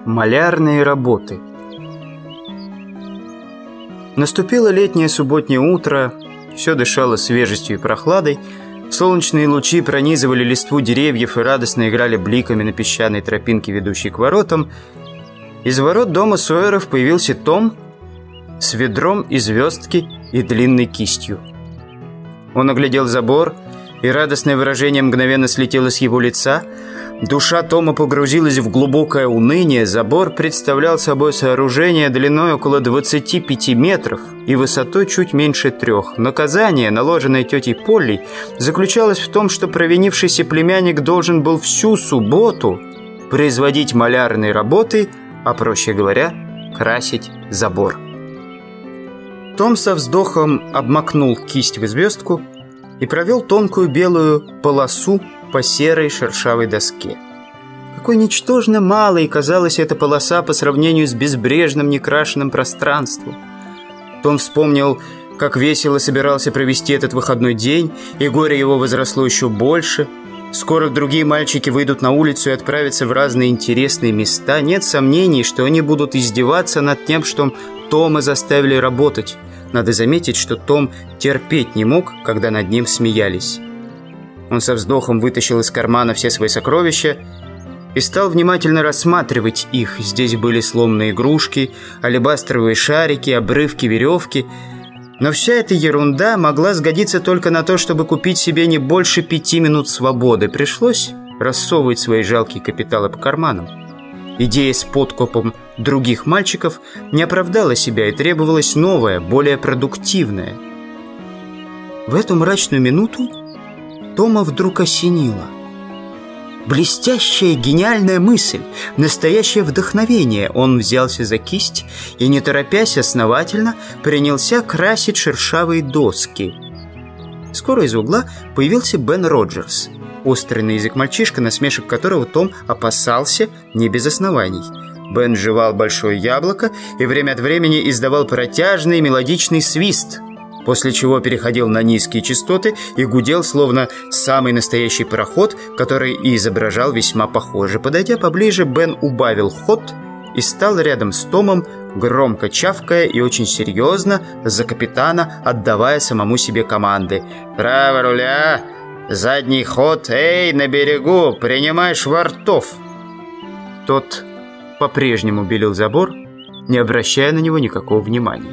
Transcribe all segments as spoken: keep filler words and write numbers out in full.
Малярные работы. Наступило летнее субботнее утро, все дышало свежестью и прохладой, солнечные лучи пронизывали листву деревьев и радостно играли бликами на песчаной тропинке, ведущей к воротам. Из ворот дома Сойеров появился Том с ведром и звездки и длинной кистью. Он оглядел забор, и радостное выражение мгновенно слетело с его лица. Душа Тома погрузилась в глубокое уныние. Забор представлял собой сооружение длиной около двадцати пяти метров и высотой чуть меньше трех. Наказание, наложенное тетей Поллей, заключалось в том, что провинившийся племянник должен был всю субботу производить малярные работы, а, проще говоря, красить забор. Том со вздохом обмакнул кисть в звездку и провел тонкую белую полосу по серой шершавой доске. Какой ничтожно малой казалась эта полоса по сравнению с безбрежным некрашенным пространством. Том вспомнил, как весело собирался провести этот выходной день, и горе его возросло еще больше. Скоро другие мальчики выйдут на улицу и отправятся в разные интересные места. Нет сомнений, что они будут издеваться над тем, что Тома заставили работать. Надо заметить, что Том терпеть не мог, когда над ним смеялись. Он со вздохом вытащил из кармана все свои сокровища и стал внимательно рассматривать их. Здесь были сломанные игрушки, алебастровые шарики, обрывки веревки. Но вся эта ерунда могла сгодиться только на то, чтобы купить себе не больше пяти минут свободы. Пришлось рассовывать свои жалкие капиталы по карманам. Идея с подкупом других мальчиков не оправдала себя, и требовалась новая, более продуктивная. В эту мрачную минуту Тома вдруг осенило. Блестящая, гениальная мысль, настоящее вдохновение. Он взялся за кисть и, не торопясь, основательно принялся красить шершавые доски. Скоро из угла появился Бен Роджерс, острый на язык мальчишка, насмешек которого Том опасался не без оснований. Бен жевал большое яблоко и время от времени издавал протяжный мелодичный свист, после чего переходил на низкие частоты и гудел, словно самый настоящий пароход, который и изображал весьма похоже. Подойдя поближе, Бен убавил ход и стал рядом с Томом, громко чавкая и очень серьезно, за капитана, отдавая самому себе команды. «Право руля! Задний ход! Эй, на берегу! Принимай швартов!» Тот по-прежнему белил забор, не обращая на него никакого внимания.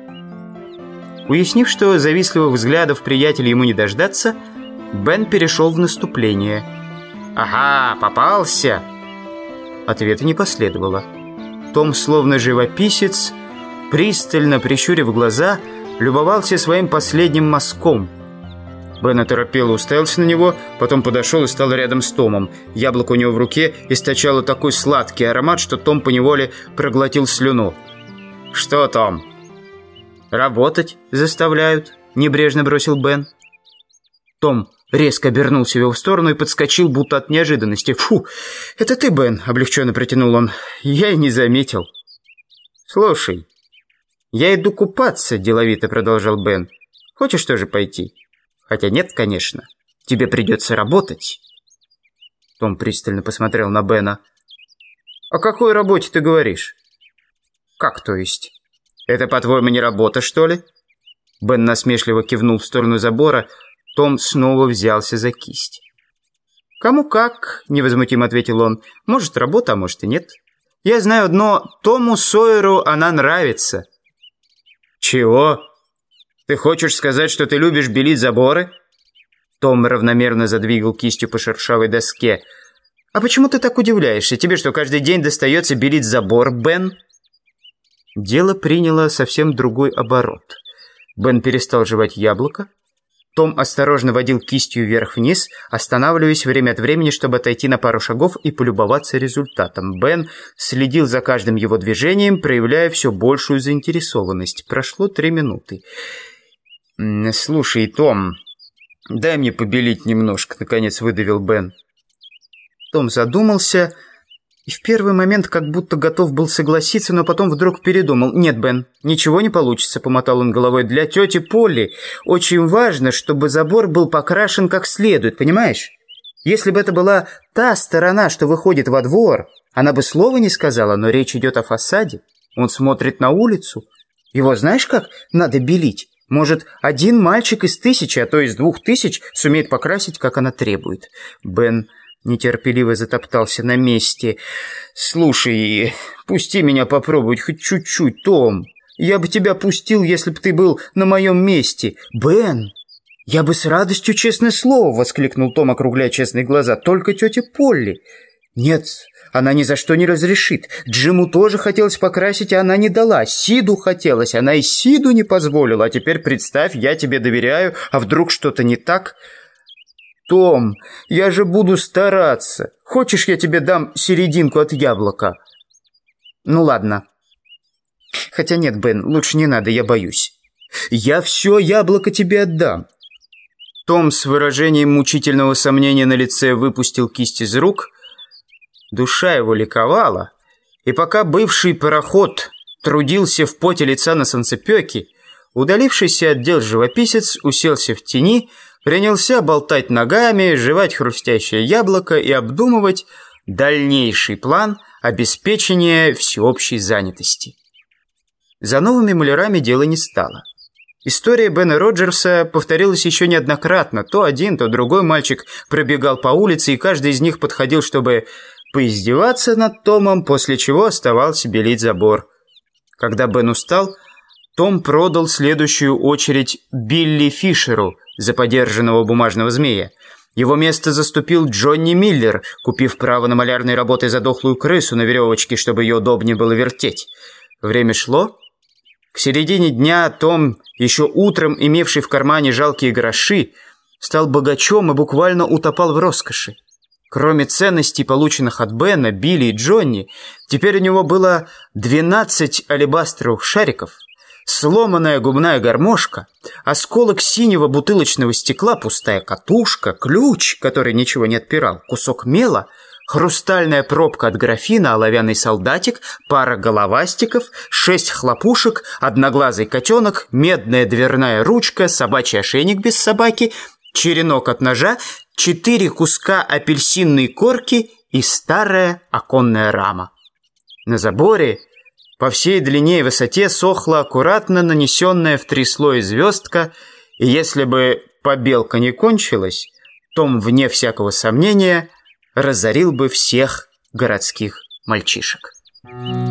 Уяснив, что завистливых взглядов приятеля ему не дождаться, Бен перешел в наступление. «Ага, попался!» Ответа не последовало. Том, словно живописец, пристально прищурив глаза, любовался своим последним мазком. Бен оторопело уставился на него, потом подошел и стал рядом с Томом. Яблоко у него в руке источало такой сладкий аромат, что Том поневоле проглотил слюну. «Что, Том?» «Работать заставляют», — небрежно бросил Бен. Том резко обернулся в его сторону и подскочил, будто от неожиданности. «Фу, это ты, Бен?» — облегченно протянул он. «Я и не заметил». «Слушай, я иду купаться», — деловито продолжал Бен. «Хочешь тоже пойти? Хотя нет, конечно. Тебе придется работать». Том пристально посмотрел на Бена. «О какой работе ты говоришь?» «Как то есть? Это, по-твоему, не работа, что ли?» Бен насмешливо кивнул в сторону забора. Том снова взялся за кисть. «Кому как», — невозмутимо ответил он. «Может, работа, а может и нет. Я знаю одно, Тому Сойеру она нравится». «Чего? Ты хочешь сказать, что ты любишь белить заборы?» Том равномерно задвигал кистью по шершавой доске. «А почему ты так удивляешься? Тебе что, каждый день достается белить забор, Бен?» Дело приняло совсем другой оборот. Бен перестал жевать яблоко. Том осторожно водил кистью вверх-вниз, останавливаясь время от времени, чтобы отойти на пару шагов и полюбоваться результатом. Бен следил за каждым его движением, проявляя все большую заинтересованность. Прошло три минуты. «Слушай, Том, дай мне побелить немножко», — наконец выдавил Бен. Том задумался и в первый момент как будто готов был согласиться, но потом вдруг передумал. «Нет, Бен, ничего не получится», — помотал он головой. «Для тети Полли очень важно, чтобы забор был покрашен как следует, понимаешь? Если бы это была та сторона, что выходит во двор, Она бы слова не сказала, но речь идет о фасаде. Он смотрит на улицу. Его знаешь как надо белить? Может, один мальчик из тысячи, а то из двух тысяч сумеет покрасить, как она требует. Бен нетерпеливо затоптался на месте. «Слушай, пусти меня попробовать хоть чуть-чуть, Том. Я бы тебя пустил, если бы ты был на моем месте. Бен, я бы с радостью, честное слово!» — воскликнул Том, округляя честные глаза. «Только тетя Полли». «Нет, она ни за что не разрешит. Джиму тоже хотелось покрасить, а она не дала. Сиду хотелось, она и Сиду не позволила. А теперь представь, я тебе доверяю, а вдруг что-то не так?» «Том, я же буду стараться. Хочешь, я тебе дам серединку от яблока?» «Ну ладно. Хотя нет, Бен, лучше не надо, я боюсь. Я все яблоко тебе отдам». Том с выражением мучительного сомнения на лице выпустил кисть из рук. Душа его ликовала, и пока бывший пароход трудился в поте лица на солнцепёке, удалившийся от дел живописец уселся в тени, принялся болтать ногами, жевать хрустящее яблоко и обдумывать дальнейший план обеспечения всеобщей занятости. За новыми малярами дело не стало. История Бена Роджерса повторилась еще неоднократно. То один, то другой мальчик пробегал по улице, и каждый из них подходил, чтобы поиздеваться над Томом, после чего оставался белить забор. Когда Бен устал, Том продал следующую очередь Билли Фишеру за подержанного бумажного змея. Его место заступил Джонни Миллер, купив право на малярные работы за дохлую крысу на веревочке, чтобы ее удобнее было вертеть. Время шло. К середине дня Том, еще утром имевший в кармане жалкие гроши, стал богачом и буквально утопал в роскоши. Кроме ценностей, полученных от Бена, Билли и Джонни, теперь у него было двенадцать алебастровых шариков, сломанная губная гармошка, осколок синего бутылочного стекла, пустая катушка, ключ, который ничего не отпирал, кусок мела, хрустальная пробка от графина, оловянный солдатик, пара головастиков, шесть хлопушек, одноглазый котенок, медная дверная ручка, собачий ошейник без собаки, черенок от ножа, четыре куска апельсинной корки и старая оконная рама. На заборе по всей длине и высоте сохла аккуратно нанесенная в три слоя звездка, и если бы побелка не кончилась, Том, вне всякого сомнения, разорил бы всех городских мальчишек.